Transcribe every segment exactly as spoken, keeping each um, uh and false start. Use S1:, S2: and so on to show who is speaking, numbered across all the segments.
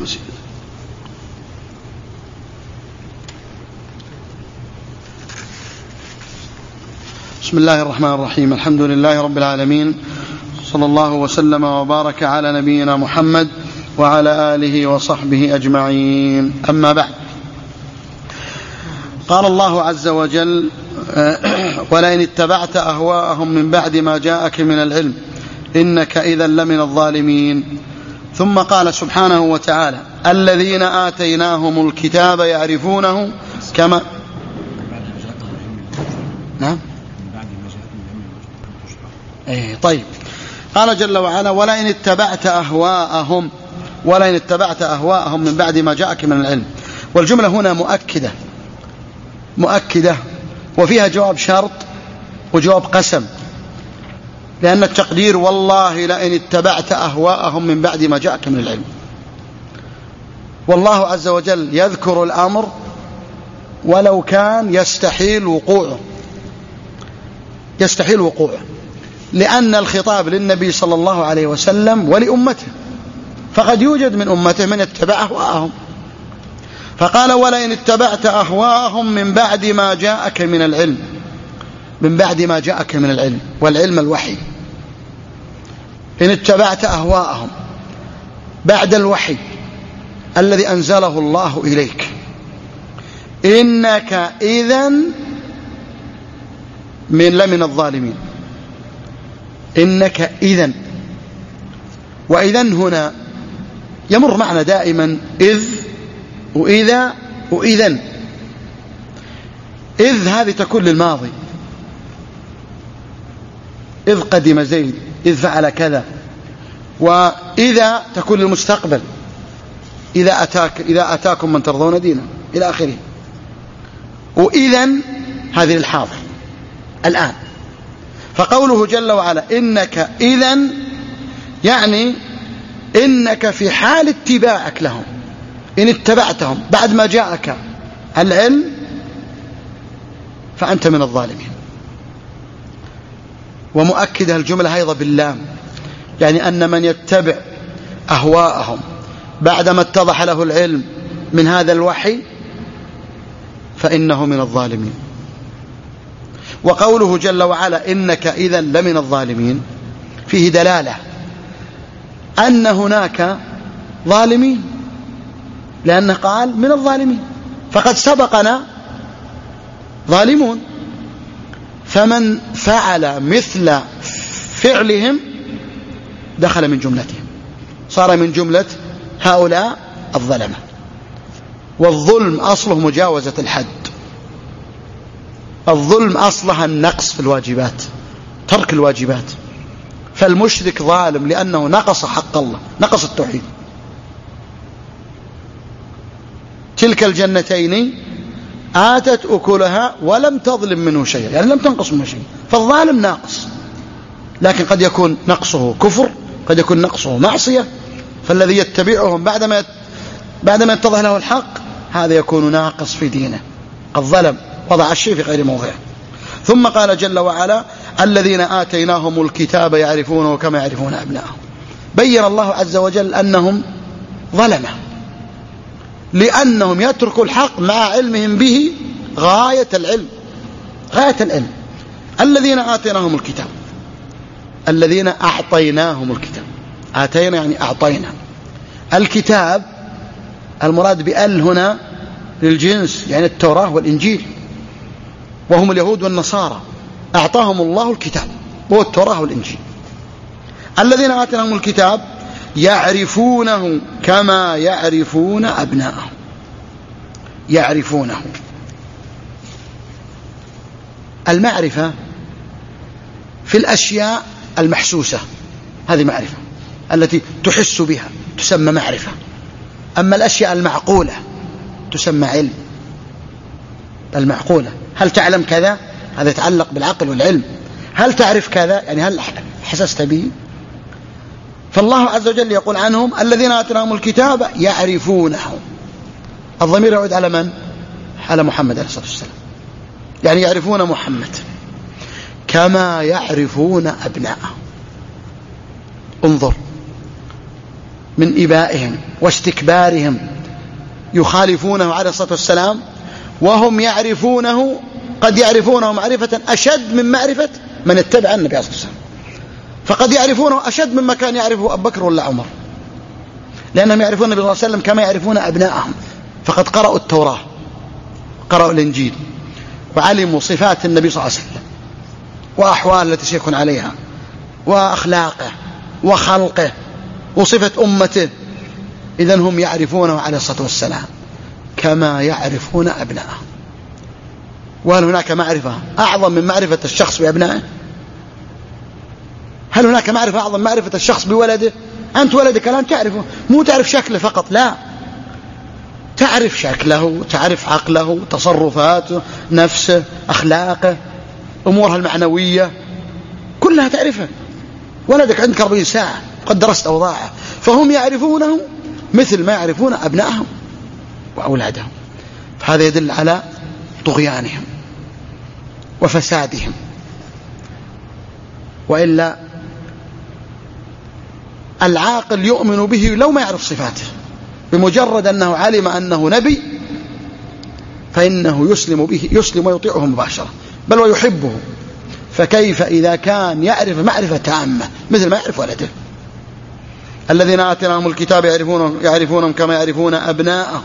S1: مزيد. بسم الله الرحمن الرحيم. الحمد لله رب العالمين، صلى الله وسلم وبارك على نبينا محمد وعلى آله وصحبه أجمعين. أما بعد، قال الله عز وجل: ولئن اتبعت أهواءهم من بعد ما جاءك من العلم إنك إذا لمن الظالمين. ثم قال سبحانه وتعالى: الذين آتيناهم الكتاب يعرفونه كما نعم ايه طيب. قال جل وعلا: ولئن اتبعت أهواءهم ولئن اتبعت أهواءهم من بعد ما جاءك من العلم. والجملة هنا مؤكدة مؤكدة وفيها جواب شرط وجواب قسم، لأن التقدير: والله لئن اتبعت أهواءهم من بعد ما جاءك من العلم. والله عز وجل يذكر الأمر ولو كان يستحيل وقوعه يستحيل وقوعه لأن الخطاب للنبي صلى الله عليه وسلم ولأمته، فقد يوجد من أمته من يتبع أهواءهم. فقال: ولئن اتبعت أهواءهم من بعد ما جاءك من العلم. من بعد ما جاءك من العلم، والعلم الوحي. إن اتبعت أهواءهم بعد الوحي الذي أنزله الله إليك إنك إذن من لمن الظالمين. إنك إذن، وإذن هنا يمر معنا دائما إذ وإذا وإذن. إذ هذه تكون للماضي: إذ قدم زيد، إذ فعل كذا. وإذا تكون للمستقبل: إذا أتاك إذا أتاكم من ترضون دينه، إلى آخره. وإذن هذه للحاضر الآن. فقوله جل وعلا: إنك إذن، يعني إنك في حال اتباعك لهم، إن اتبعتهم بعد ما جاءك العلم فأنت من الظالمين. ومؤكدة الجملة أيضا باللام، يعني أن من يتبع أهواءهم بعدما اتضح له العلم من هذا الوحي فإنه من الظالمين. وقوله جل وعلا: إنك إذا لمن الظالمين، فيه دلالة أن هناك ظالمين، لأنه قال من الظالمين، فقد سبقنا ظالمون. فمن فعل مثل فعلهم دخل من جملتهم، صار من جملة هؤلاء الظلمة. والظلم أصله مجاوزة الحد. الظلم أصلها النقص في الواجبات، ترك الواجبات. فالمشرك ظالم لأنه نقص حق الله، نقص التوحيد. تلك الجنتين آتت أكلها ولم تظلم منه شيء، يعني لم تنقص منه شيء. فالظالم ناقص، لكن قد يكون نقصه كفر، قد يكون نقصه معصية. فالذي يتبعهم بعدما بعدما يتضح له الحق هذا يكون ناقص في دينه، قد ظلم، وضع الشيء في غير موضعه. ثم قال جل وعلا: الذين آتيناهم الكتاب يعرفونه كما يعرفون أبناءهم. بين الله عز وجل أنهم ظلمة، لأنهم يتركوا الحق مع علمهم به غاية العلم غاية العلم. الذين آتيناهم الكتاب، الذين أعطيناهم الكتاب. آتينا يعني أعطينا. الكتاب المراد بأل هنا للجنس، يعني التوراة والإنجيل، وهم اليهود والنصارى. أعطاهم الله الكتاب وهو التوراة والإنجيل. الذين آتيناهم الكتاب يعرفونه كما يعرفون أبناءهم. يعرفونه. المعرفة في الأشياء المحسوسة، هذه معرفة التي تحس بها تسمى معرفة. أما الأشياء المعقولة تسمى علم. المعقولة، هل تعلم كذا؟ هذا يتعلق بالعقل والعلم. هل تعرف كذا؟ يعني هل حسست به؟ فالله عز وجل يقول عنهم: الذين آتيناهم الكتاب يعرفونه. الضمير يعود على من؟ على محمد عليه الصلاة والسلام، يعني يعرفون محمد كما يعرفون أبناءهم. انظر، من إبائهم واستكبارهم يخالفونه عليه الصلاة والسلام، وهم يعرفونه، قد يعرفونه معرفة أشد من معرفة من اتبع النبي عليه الصلاة والسلام، فقد يعرفونه أشد مما كان يعرفه أبو بكر ولا عمر، لأنهم يعرفون النبي صلى الله عليه وسلم كما يعرفون أبنائهم، فقد قرأوا التوراة، قرأوا الإنجيل، وعلموا صفات النبي صلى الله عليه وسلم وأحوال التي سيكون عليها وأخلاقه وخلقه وصفة أمته. إذن هم يعرفونه عليه الصلاة والسلام كما يعرفون أبنائهم. وهل هناك معرفة أعظم من معرفة الشخص بأبنائه؟ هل هناك معرفة أعظم من معرفة الشخص بولده؟ أنت ولدك الآن تعرفه، مو تعرف شكله فقط، لا، تعرف شكله، تعرف عقله، تصرفاته، نفسه، أخلاقه، أمورها المعنوية، كلها تعرفها. ولدك عندك أربعين ساعة قد درست أوضاعه، فهم يعرفونه مثل ما يعرفون أبنائهم وأولادهم. فهذا يدل على طغيانهم وفسادهم. وإلا العاقل يؤمن به لو ما يعرف صفاته، بمجرد أنه علم أنه نبي فإنه يسلم به، يسلم ويطيعه مباشرة، بل ويحبه. فكيف إذا كان يعرف معرفة تامة مثل ما يعرف ولده؟ الذين آتيناهم الكتاب يعرفونهم, يعرفونهم كما يعرفون أبناءهم،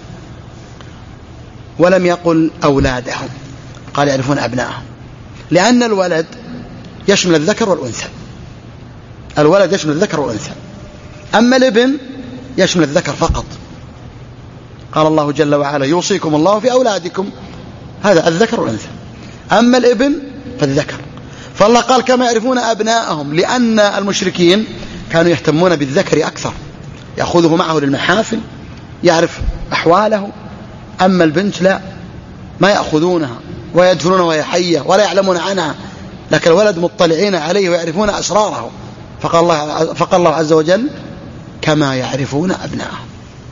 S1: ولم يقل أولادهم، قال يعرفون أبناءهم، لأن الولد يشمل الذكر والأنثى. الولد يشمل الذكر والأنثى، أما الابن يشمل الذكر فقط. قال الله جل وعلا يوصيكم الله في أولادكم، هذا الذكر والأنثى. أما الابن فالذكر. فالله قال كما يعرفون أبناءهم، لأن المشركين كانوا يهتمون بالذكر أكثر، يأخذه معه للمحافل، يعرف أحواله. أما البنت لا، ما يأخذونها ويدفنونها وهي حية ولا يعلمون عنها، لكن الولد مطلعين عليه ويعرفون أسراره. فقال الله, فقال الله عز وجل كما يعرفون أبناءهم.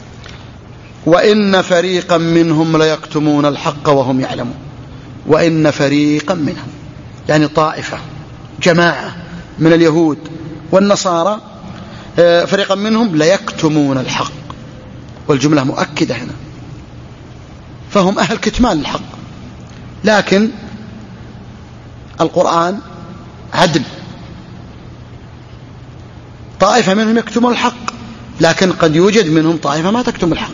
S1: وإن فريقا منهم ليكتمون الحق وهم يعلمون. وإن فريقا منهم يعني طائفة، جماعة من اليهود والنصارى، فريقا منهم ليكتمون الحق، والجملة مؤكدة هنا، فهم أهل كتمان الحق. لكن القرآن عدل، طائفة منهم يكتمون الحق، لكن قد يوجد منهم طائفة ما تكتم الحق،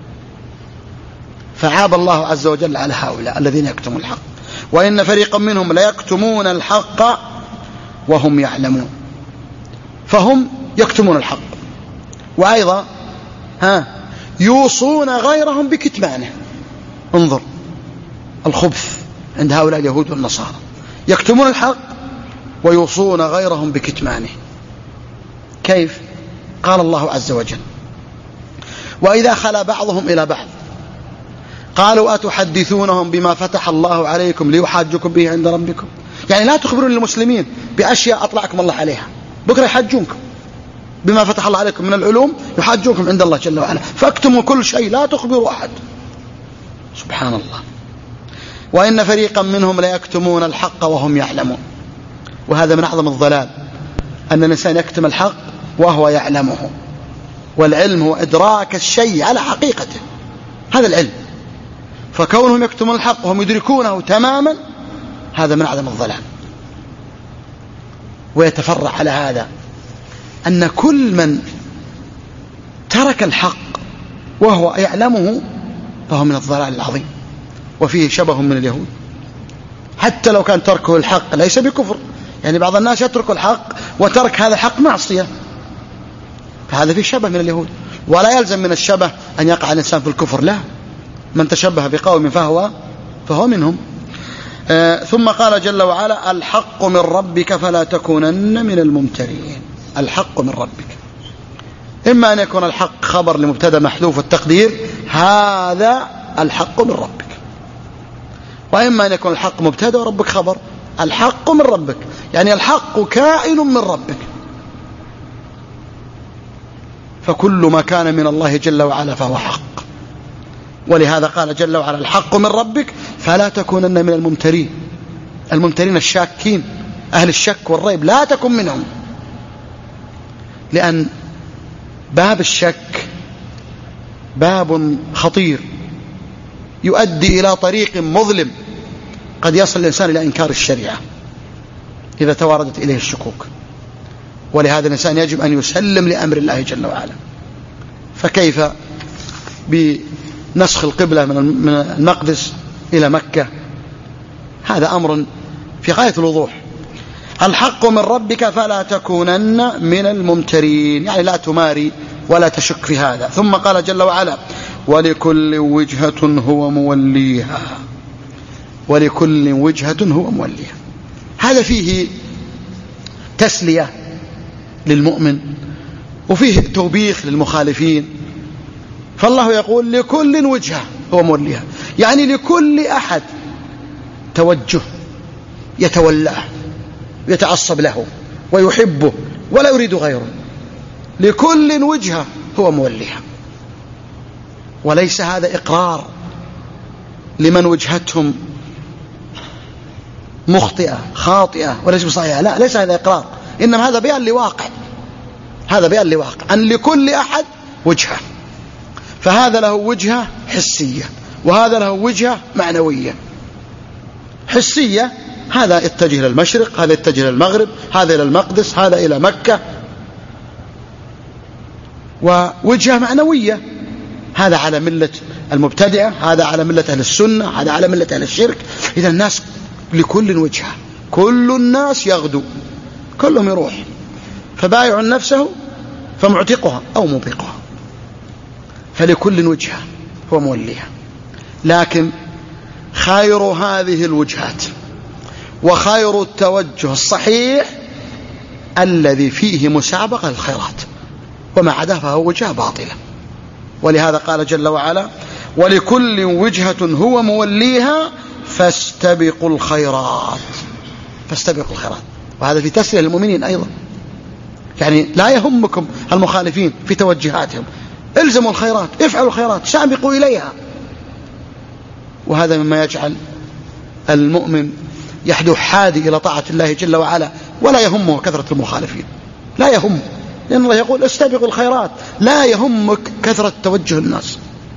S1: فعاب الله عز وجل على هؤلاء الذين يكتمون الحق. وإن فريقا منهم ليكتمون الحق وهم يعلمون، فهم يكتمون الحق، وأيضا ها يوصون غيرهم بكتمانه. انظر الخبث عند هؤلاء اليهود والنصارى، يكتمون الحق ويوصون غيرهم بكتمانه. كيف؟ قال الله عز وجل وإذا خلا بعضهم إلى بعض قالوا أتحدثونهم بما فتح الله عليكم ليحاجكم به عند ربكم. يعني لا تخبرون المسلمين بأشياء أطلعكم الله عليها، بكرة يحجونكم بما فتح الله عليكم من العلوم، يحاجونكم عند الله جل وعلا، فاكتموا كل شيء، لا تخبروا أحد. سبحان الله. وإن فريقا منهم ليكتمون الحق وهم يعلمون. وهذا من أعظم الضلال، أن الإنسان يكتم الحق وهو يعلمه. والعلم هو إدراك الشيء على حقيقته، هذا العلم. فكونهم يكتمون الحق وهم يدركونه تماما، هذا من أعظم الضلال. ويتفرع على هذا أن كل من ترك الحق وهو يعلمه فهو من الضلال العظيم، وفيه شبه من اليهود. حتى لو كان تركه الحق ليس بكفر، يعني بعض الناس يترك الحق وترك هذا الحق معصية، فهذا فيه شبه من اليهود. ولا يلزم من الشبه أن يقع الإنسان في الكفر، لا، من تشبه بقوم فهو فهو منهم. آه ثم قال جل وعلا الحق من ربك فلا تكونن من الممترين. الحق من ربك، إما أن يكون الحق خبر لمبتدا محذوف التقدير هذا الحق من ربك، وإما أن يكون الحق مبتدا وربك خبر. الحق من ربك يعني الحق كائن من ربك، فكل ما كان من الله جل وعلا فهو حق. ولهذا قال جل وعلا الحق من ربك فلا تكونن من الممترين. الممترين الشاكين، أهل الشك والريب، لا تكن منهم، لأن باب الشك باب خطير يؤدي إلى طريق مظلم، قد يصل الإنسان إلى إنكار الشريعة إذا تواردت إليه الشكوك. ولهذا الإنسان يجب أن يسلم لأمر الله جل وعلا. فكيف بنسخ القبلة من المقدس إلى مكة؟ هذا أمر في غاية الوضوح. الحق من ربك فلا تكونن من الممترين، يعني لا تماري ولا تشك في هذا. ثم قال جل وعلا ولكل وجهة هو موليها، ولكل وجهة هو موليها. هذا فيه تسلية للمؤمن وفيه توبيخ للمخالفين. فالله يقول لكل وجهة هو موليها، يعني لكل أحد توجه يتولاه يتعصب له ويحبه ولا يريد غيره، لكل وجهة هو موليها. وليس هذا إقرار لمن وجهتهم مخطئة خاطئة وليس بصحيحة، لا، ليس هذا إقرار، إنما هذا بيان لواقع، هذا بيان لواقع أن لكل أحد وجهة. فهذا له وجهة حسية وهذا له وجهة معنوية. حسية هذا اتجه إلى المشرق، هذا اتجه إلى المغرب، هذا إلى المقدس، هذا إلى مكة. ووجهة معنوية هذا على ملة المبتدعة، هذا على ملة أهل السنة، هذا على ملة أهل الشرك. إذا الناس لكل وجهة، كل الناس يغدو، كلهم يروح، فبايع نفسه فمعتقها أو موبقها. فلكل وجهة هو موليها. لكن خير هذه الوجهات وخير التوجه الصحيح الذي فيه مسابقة الخيرات، وما عداه فهو وجهة باطلة. ولهذا قال جل وعلا ولكل وجهة هو موليها فاستبقوا الخيرات، فاستبقوا الخيرات. وهذا في تسلية للمؤمنين أيضا، يعني لا يهمكم المخالفين في توجهاتهم، الزموا الخيرات، افعلوا الخيرات، سابقوا إليها. وهذا مما يجعل المؤمن يحدو حادي إلى طاعة الله جل وعلا ولا يهمه كثرة المخالفين، لا يهم، لأن الله يقول استبقوا الخيرات، لا يهمك كثرة توجه الناس.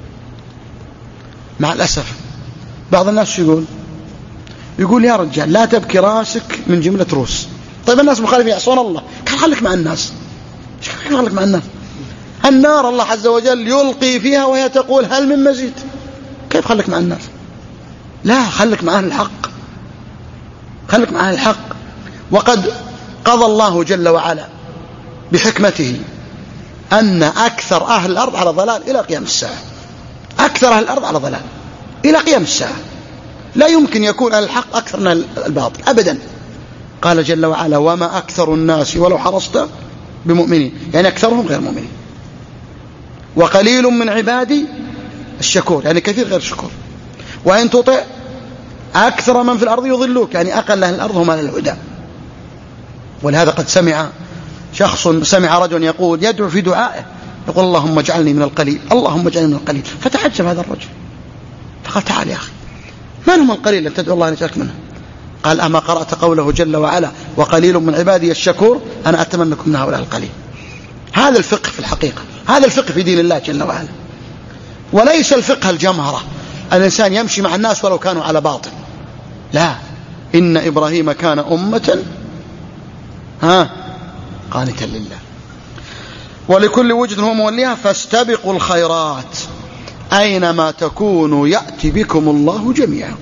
S1: مع الأسف بعض الناس يقول يقول يا رجال لا تبكي راسك من جملة روس. طيب الناس مخالفين يعصون الله، كيف خليك مع الناس؟ كيف خليك مع الناس؟ النار الله عز وجل يلقي فيها وهي تقول هل من مزيد، كيف خليك مع الناس؟ لا، خليك مع أهل الحق، خليك مع أهل الحق. وقد قضى الله جل وعلا بحكمته أن أكثر أهل الأرض على ضلال إلى قيام الساعة، أكثر أهل الأرض على ضلال إلى قيام الساعة، لا يمكن يكون أهل الحق أكثر من الباطل أبدا. قال جل وعلا وما أكثر الناس ولو حرصت بمؤمنين، يعني أكثرهم غير مؤمنين. وقليل من عبادي الشكور، يعني كثير غير شكور. وإن تطع أكثر من في الأرض يضلوك، يعني أقل أهل الأرض هم أهل الهدى. ولهذا قد سمع شخص سمع رجل يقول يدعو في دعائه يقول اللهم اجعلني من القليل، اللهم اجعلني من القليل. فتعجب هذا الرجل فقال تعال يا أخي، من هم القليل أن تدعو الله أن يجعلك منهم؟ قال أما قرأت قوله جل وعلا وقليل من عبادي الشكور، أنا أتمنىكم من هؤلاء القليل. هذا الفقه في الحقيقة، هذا الفقه في دين الله جل وعلا، وليس الفقه الجمهرة الإنسان يمشي مع الناس ولو كانوا على باطل. لا، إن إبراهيم كان أمة ها قانتا لله. ولكل وجه هو موليها فاستبقوا الخيرات أينما تكونوا يأتي بكم الله جميعا.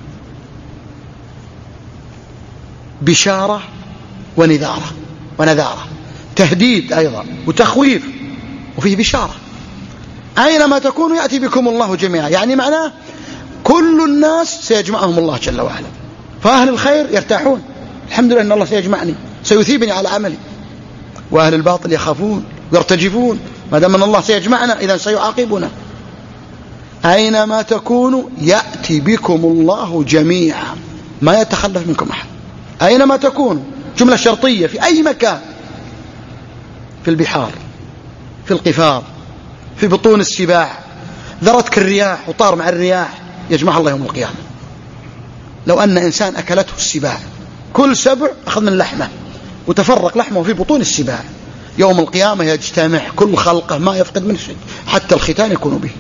S1: بشارة ونذارة ونذارة، تهديد أيضا وتخويف، وفيه بشارة. أينما تكونوا يأتي بكم الله جميعا، يعني معناه كل الناس سيجمعهم الله جل وعلا. فأهل الخير يرتاحون، الحمد لله أن الله سيجمعني سيثيبني على عملي. وأهل الباطل يخافون ويرتجفون، ما دام أن الله سيجمعنا إذن سيعاقبنا. أينما تكونوا يأتي بكم الله جميعا، ما يتخلف منكم أحد. أينما تكونوا جملة شرطية، في أي مكان، في البحار، في القفار، في بطون السباع، ذرتك الرياح وطار مع الرياح، يجمع الله يوم القيامة. لو أن إنسان أكلته السباع، كل سبع أخذ من لحمه وتفرق لحمه في بطون السباع، يوم القيامة يجتمع كل خلقه ما يفقد منه شيء، حتى الختان يكون به،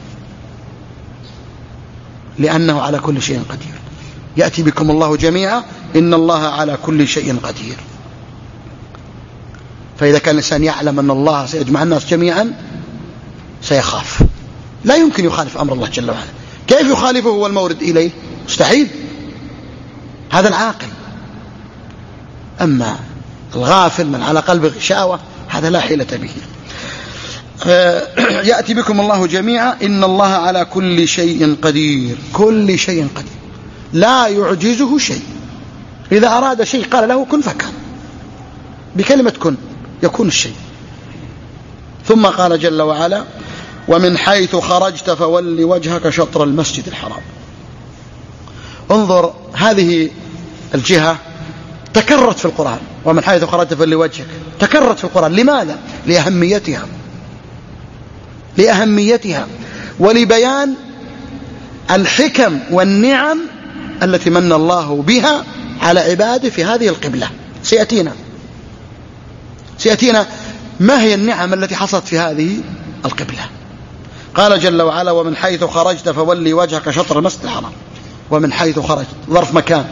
S1: لأنه على كل شيء قدير. يأتي بكم الله جميعا إن الله على كل شيء قدير. فإذا كان الإنسان يعلم أن الله سيجمع الناس جميعا سيخاف، لا يمكن يخالف أمر الله جل وعلا. كيف يخالفه هو المورد إليه؟ مستحيل، هذا العاقل. أما الغافل من على قلبه غشاوة هذا لا حيلة به. يأتي بكم الله جميعا إن الله على كل شيء قدير. كل شيء قدير، لا يعجزه شيء. إذا أراد شيء قال له كن فكان، بكلمة كن يكون الشيء. ثم قال جل وعلا ومن حيث خرجت فول وجهك شطر المسجد الحرام. انظر، هذه الجهة تكررت في القرآن، ومن حيث خرجت فول وجهك تكررت في القرآن. لماذا؟ لأهميتها، لأهميتها ولبيان الحكم والنعم التي من الله بها على عباده في هذه القبلة. سيأتينا سيأتينا ما هي النعم التي حصلت في هذه القبلة. قال جل وعلا ومن حيث خرجت فولي وجهك شطر المسجد الحرام. ومن حيث خرجت ظرف مكان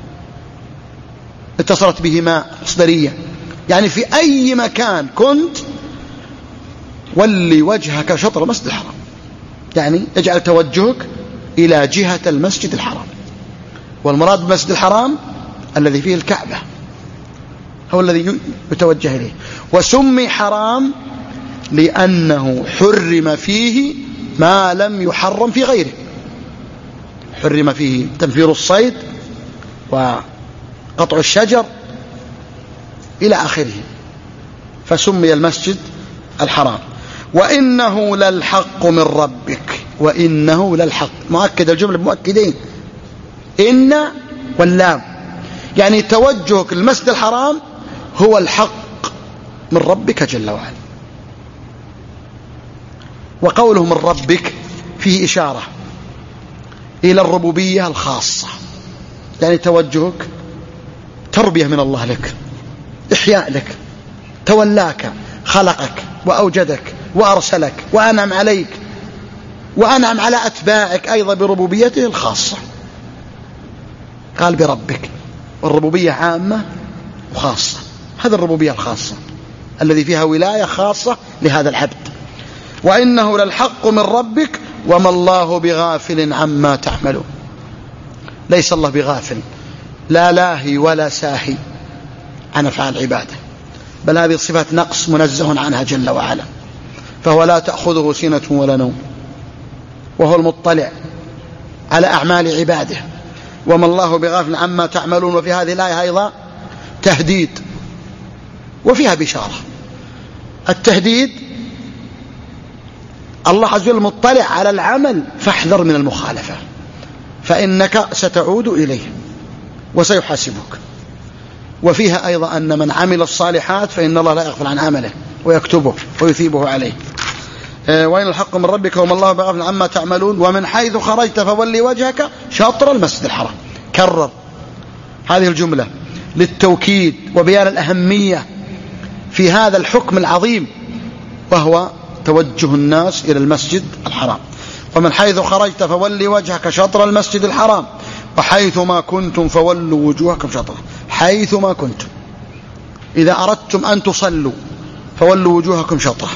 S1: اتصلت به ما مصدرية، يعني في أي مكان كنت ولي وجهك شطر المسجد الحرام، يعني اجعل توجهك إلى جهة المسجد الحرام. والمراد بالمسجد الحرام الذي فيه الكعبة هو الذي يتوجه إليه. وسمي حرام لأنه حرم فيه ما لم يحرم في غيره. حرم فيه تنفير الصيد وقطع الشجر إلى آخره، فسمي المسجد الحرام. وإنه للحق من ربك. وإنه للحق، مؤكد الجملة بمؤكدين، إن واللام، يعني توجهك المسجد الحرام هو الحق من ربك جل وعلا. وقوله من ربك فيه إشارة إلى الربوبية الخاصة، يعني توجهك تربية من الله لك، إحياء لك، تولاك، خلقك وأوجدك وأرسلك وأنعم عليك وأنعم على أتباعك أيضا بربوبيته الخاصة. قال بربك، والربوبية عامة وخاصة. هذا الربوبية الخاصة الذي فيها ولاية خاصة لهذا العبد. وإنه للحق من ربك وما الله بغافل عما تعملون. ليس الله بغافل، لا لاهي ولا ساهي عن أفعال عباده، بل هذه صفات نقص منزه عنها جل وعلا. فهو لا تأخذه سنة ولا نوم، وهو المطلع على أعمال عباده. وما الله بغافل عما تعملون. وفي هذه الآية أيضا تهديد وفيها بشارة. التهديد الله عز وجل مطلع على العمل فاحذر من المخالفة، فإنك ستعود إليه وسيحاسبك. وفيها أيضا أن من عمل الصالحات فإن الله لا يغفل عن عمله ويكتبه ويثيبه عليه. وإن الحق من ربك وما الله بغافل عما تعملون. ومن حيث خرجت فولي وجهك شطر المسجد الحرام. كرر هذه الجملة للتوكيد وبيان الأهمية في هذا الحكم العظيم، وهو توجه الناس إلى المسجد الحرام. ومن حيث خرجت فولي وجهك شطر المسجد الحرام وحيث ما كنتم فولوا وجوهكم شطره. حيث ما كنتم، إذا أردتم أن تصلوا فولوا وجوهكم شطره.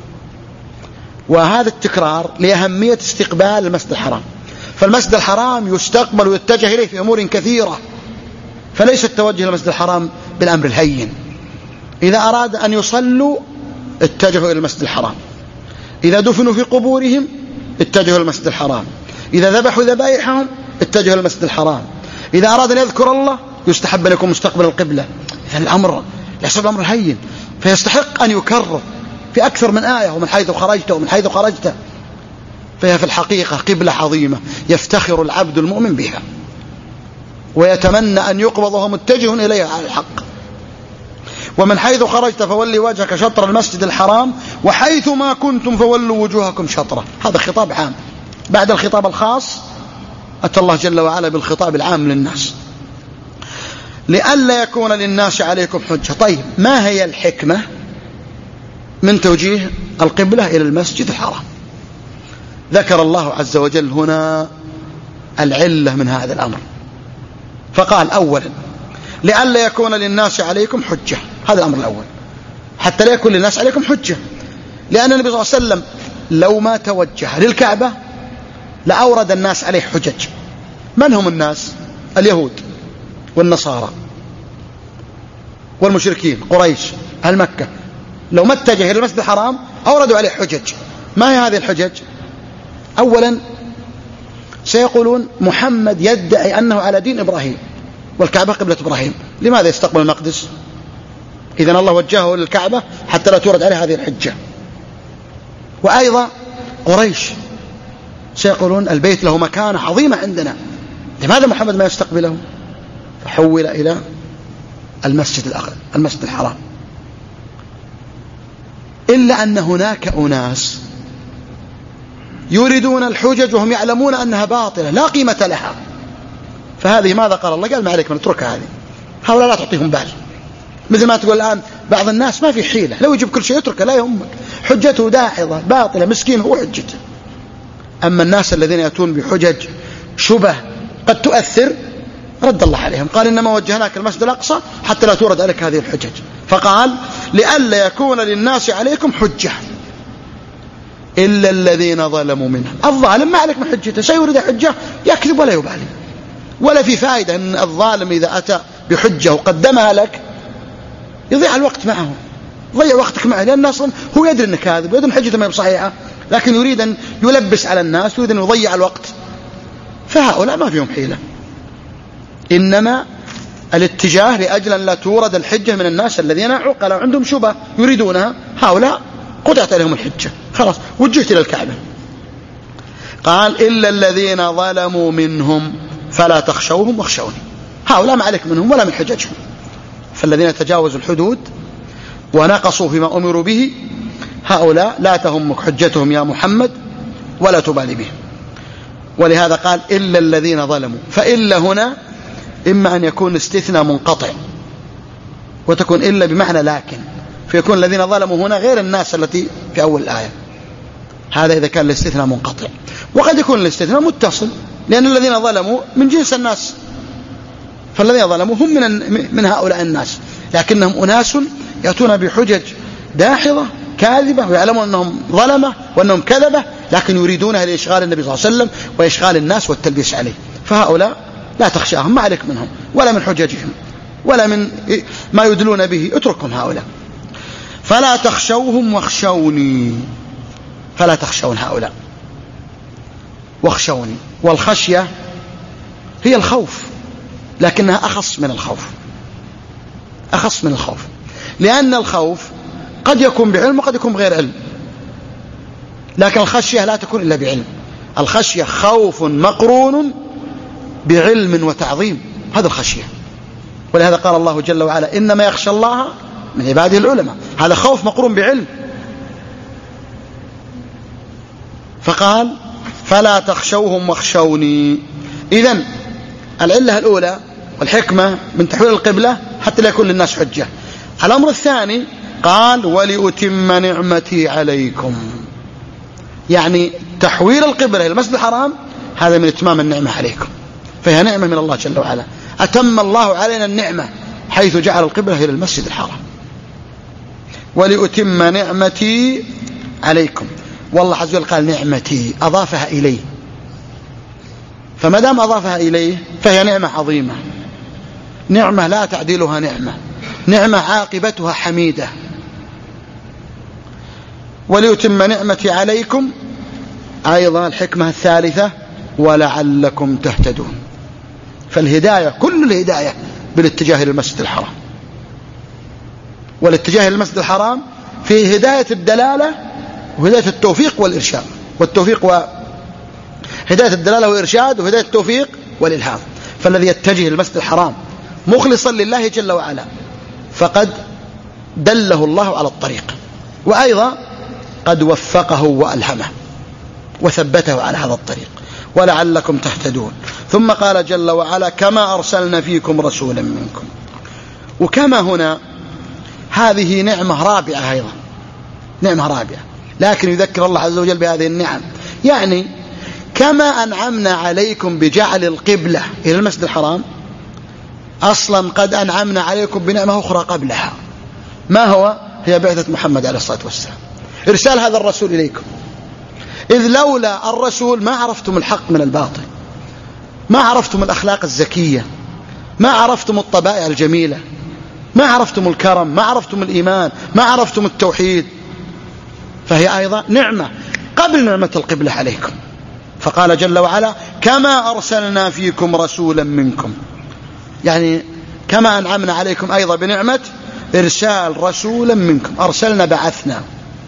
S1: وهذا التكرار لأهمية استقبال المسجد الحرام. فالمسجد الحرام يستقبل ويتجه إليه في أمور كثيرة، فليس التوجه إلى المسجد الحرام بالأمر الهين. إذا أراد أن يصلوا اتجهوا إلى المسجد الحرام، إذا دفنوا في قبورهم اتجهوا إلى المسجد الحرام، إذا ذبحوا ذبائحهم اتجهوا إلى المسجد الحرام، إذا أراد أن يذكر الله يستحب أن يكون مستقبل القبلة. الأمر ليس الأمر الهين، فيستحق أن يكرر في أكثر من آية. ومن حيث خرجت ومن حيث خرجت، فهي في الحقيقة قبلة عظيمة يفتخر العبد المؤمن بها ويتمنى أن يقبض وهو متجه إليها على الحق. ومن حيث خرجت فولي وجهك شطر المسجد الحرام وحيث ما كنتم فولوا وجوهكم شطره. هذا خطاب عام بعد الخطاب الخاص. أتى الله جل وعلا بالخطاب العام للناس لئلا يكون للناس عليكم حجة. طيب، ما هي الحكمة من توجيه القبلة إلى المسجد الحرام. ذكر الله عز وجل هنا العلة من هذا الأمر، فقال أولا لئلا يكون للناس عليكم حجة، هذا الأمر الأول، حتى لا يكون للناس عليكم حجة، لأن النبي صلى الله عليه وسلم لو ما توجه للكعبة لأورد الناس عليه حجج. من هم الناس؟ اليهود والنصارى والمشركين قريش أهل مكة، لو ما اتجه إلى المسجد الحرام أوردوا عليه حجج. ما هي هذه الحجج؟ أولا سيقولون محمد يدعي أنه على دين إبراهيم والكعبة قبلة إبراهيم، لماذا يستقبل المقدس؟ إذن الله وجهه للكعبة حتى لا تورد عليه هذه الحجة. وأيضا قريش سيقولون البيت له مكانة عظيمة عندنا، لماذا محمد ما يستقبله؟ فحول إلى المسجد الأقصى المسجد الحرام. إلا أن هناك أناس يريدون الحجج وهم يعلمون أنها باطلة لا قيمة لها، فهذه ماذا قال الله؟ قال ما عليك من اتركها، هذه هؤلاء لا تعطيهم بال. مثل ما تقول الآن بعض الناس ما في حيلة، لو يجيب كل شيء يتركه لا يهمك، حجته داحضة باطلة مسكين هو حجته. أما الناس الذين يأتون بحجج شبه قد تؤثر رد الله عليهم، قال إنما وجهناك المسجد الأقصى حتى لا تورد عليك هذه الحجج، فقال لئلا يكون للناس عليكم حجة إلا الذين ظلموا منهم. الظالم ما عليك من حجته، سيورد حجة يكذب ولا يبالي، ولا في فائدة أن الظالم إذا أتى بحجة وقدمها لك يضيع الوقت معه، ضيع وقتك معه، لأن أصلا هو يدري أنه كاذب ويدري أن حجته ما هي بصحيحة، لكن يريد أن يلبس على الناس ويريد أن يضيع الوقت. فهؤلاء ما فيهم حيلة، إنما الاتجاه لأجل أن لا تورد الحجة من الناس الذين عقلوا عندهم شبه يريدونها، هؤلاء قطعت عليهم الحجة خلاص وجهت إلى الكعبة. قال إلا الذين ظلموا منهم فلا تخشوهم واخشوني، هؤلاء ما عليك منهم ولا من حججهم. فالذين تجاوزوا الحدود ونقصوا فيما أمروا به هؤلاء لا تهمك حجتهم يا محمد ولا تبالي بهم. ولهذا قال إلا الذين ظلموا، فإلا هنا إما أن يكون استثناء منقطع وتكون إلا بمعنى لكن، فيكون الذين ظلموا هنا غير الناس التي في أول الآية، هذا إذا كان الاستثناء منقطع. وقد يكون الاستثناء متصل، لأن الذين ظلموا من جنس الناس، فالذين ظلموا هم من, من هؤلاء الناس، لكنهم أناس يأتون بحجج داحضة كاذبة ويعلمون أنهم ظلمة وأنهم كذبة، لكن يريدونها لإشغال النبي صلى الله عليه وسلم وإشغال الناس والتلبيس عليه. فهؤلاء لا تخشاهم، ما عليك منهم ولا من حججهم ولا من ما يدلون به، اتركهم هؤلاء. فلا تخشوهم واخشوني، فلا تخشون هؤلاء واخشوني. والخشية هي الخوف، لكنها أخص من الخوف، أخص من الخوف، لأن الخوف قد يكون بعلم وقد يكون بغير علم، لكن الخشية لا تكون إلا بعلم. الخشية خوف مقرون بعلم وتعظيم، هذا الخشية. ولهذا قال الله جل وعلا إنما يخشى الله من عباده العلماء، هذا خوف مقرون بعلم. فقال فلا تخشوهم واخشوني. إذن العلة الأولى والحكمة من تحويل القبلة حتى لا يكون للناس حجة. الأمر الثاني قال ولأتم نعمتي عليكم، يعني تحويل القبلة إلى المسجد الحرام هذا من إتمام النعمة عليكم، فهي نعمة من الله جل وعلا، أتم الله علينا النعمة حيث جعل القبلة إلى المسجد الحرام. ولأتم نعمتي عليكم، والله عز وجل قال نعمتي أضافها إليه، فما دام أضافها إليه فهي نعمة عظيمة، نعمة لا تعديلها نعمة، نعمة عاقبتها حميدة. وليتم نعمتي عليكم، أيضا الحكمة الثالثة ولعلكم تهتدون. فالهداية كل الهداية بالاتجاه إلى المسجد الحرام، والاتجاه إلى المسجد الحرام فيه هداية الدلالة وهداية التوفيق والإرشاد، والتوفيق وهداية الدلالة والإرشاد وهداية التوفيق والإلهام. فالذي يتجه إلى المسجد الحرام مخلصا لله جل وعلا فقد دله الله على الطريق، وأيضا قد وفقه وألهمه وثبته على هذا الطريق. ولعلكم تهتدون. ثم قال جل وعلا كما أرسلنا فيكم رسولا منكم. وكما هنا هذه نعمة رابعة أيضا، نعمة رابعة. لكن يذكر الله عز وجل بهذه النعم، يعني كما أنعمنا عليكم بجعل القبلة إلى المسجد الحرام، أصلا قد أنعمنا عليكم بنعمة أخرى قبلها. ما هو؟ هي بعثة محمد عليه الصلاة والسلام، إرسال هذا الرسول إليكم. إذ لولا الرسول ما عرفتم الحق من الباطل، ما عرفتم الأخلاق الزكية، ما عرفتم الطبائع الجميلة، ما عرفتم الكرم، ما عرفتم الإيمان، ما عرفتم التوحيد. فهي أيضا نعمة قبل نعمة القبلة عليكم. فقال جل وعلا كما أرسلنا فيكم رسولا منكم، يعني كما أنعمنا عليكم أيضا بنعمة إرسال رسولا منكم. أرسلنا بعثنا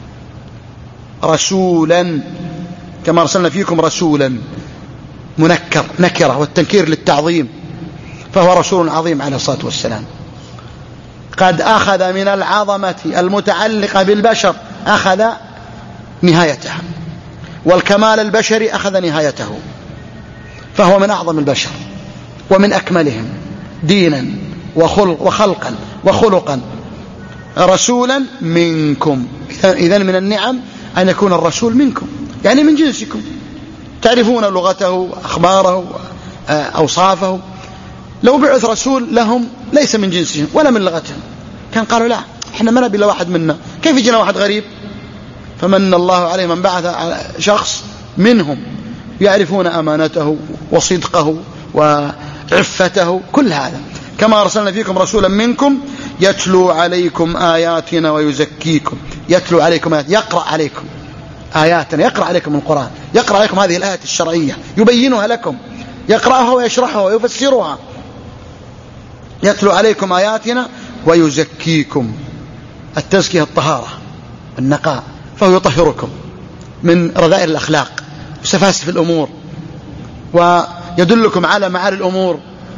S1: رسولا، كما أرسلنا فيكم رسولا، منكر نكرة والتنكير للتعظيم، فهو رسول عظيم عليه الصلاة والسلام. قد أخذ من العظمة المتعلقة بالبشر أخذ نهايتها، والكمال البشري أخذ نهايته، فهو من أعظم البشر ومن أكملهم دينا وخلق وخلقا وخلقا. رسولا منكم، إذن من النعم أن يكون الرسول منكم، يعني من جنسكم، تعرفون لغته أخباره أوصافه. لو بعث رسول لهم ليس من جنسهم ولا من لغتهم كان قالوا لا احنا ما نبي الا واحد منا، كيف يجينا واحد غريب؟ فمن الله عليه من بعث شخص منهم يعرفون أمانته وصدقه وعفته، كل هذا. كما أرسلنا فيكم رسولا منكم يتلو عليكم آياتنا ويزكيكم. يتلو عليكم آيات، يقرأ عليكم آياتنا، يقرأ عليكم القرآن، يقرأ عليكم هذه الآيات الشرعية، يبينها لكم، يقرأها ويشرحها ويفسرها. يتلو عليكم آياتنا ويزكيكم، التزكية الطهارة النقاء، فهو يطهركم من رذائل الأخلاق وسفاسف الأمور، ويدلكم على معالي الأمور.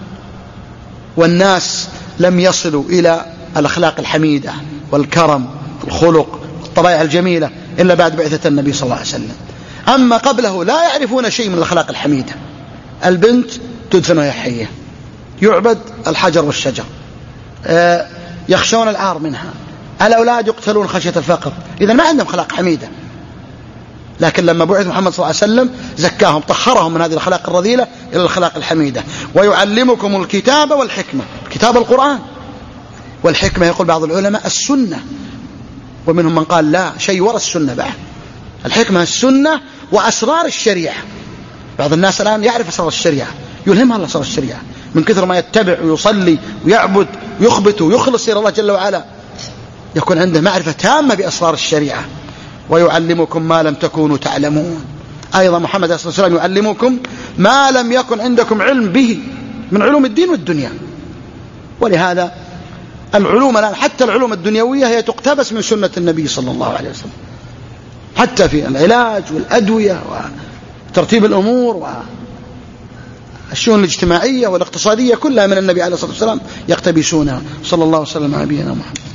S1: والناس لم يصلوا إلى الأخلاق الحميدة والكرم والخلق والطبائع الجميلة إلا بعد بعثة النبي صلى الله عليه وسلم. أما قبله لا يعرفون شيء من الأخلاق الحميدة. البنت تدفن وهي حية، يعبد الحجر والشجر، يخشون العار منها، الأولاد يقتلون خشية الفقر. إذا ما عندهم أخلاق حميدة. لكن لما بعث محمد صلى الله عليه وسلم زكاهم، طهرهم من هذه الأخلاق الرذيلة إلى الأخلاق الحميدة. ويعلمكم الكتاب والحكمة، الكتاب القرآن، والحكمة يقول بعض العلماء السنة، ومنهم من قال لا شيء وراء السنة بعد. الحكمة السنة وأسرار الشريعة. بعض الناس الآن يعرف أسرار الشريعة، يلهمها الله أسرار الشريعة من كثر ما يتبع ويصلي ويعبد ويخبت ويخلص إلى الله جل وعلا، يكون عنده معرفة تامة بأسرار الشريعة. ويعلمكم ما لم تكونوا تعلمون. أيضا محمد صلى الله عليه وسلم يعلمكم ما لم يكن عندكم علم به من علوم الدين والدنيا. ولهذا العلوم الآن حتى العلوم الدنيوية هي تقتبس من سنة النبي صلى الله عليه وسلم، حتى في العلاج والأدوية وترتيب الأمور والشؤون الاجتماعية والاقتصادية كلها من النبي عليه الصلاة والسلام يقتبسونها. صلى الله وسلم على نبينا محمد.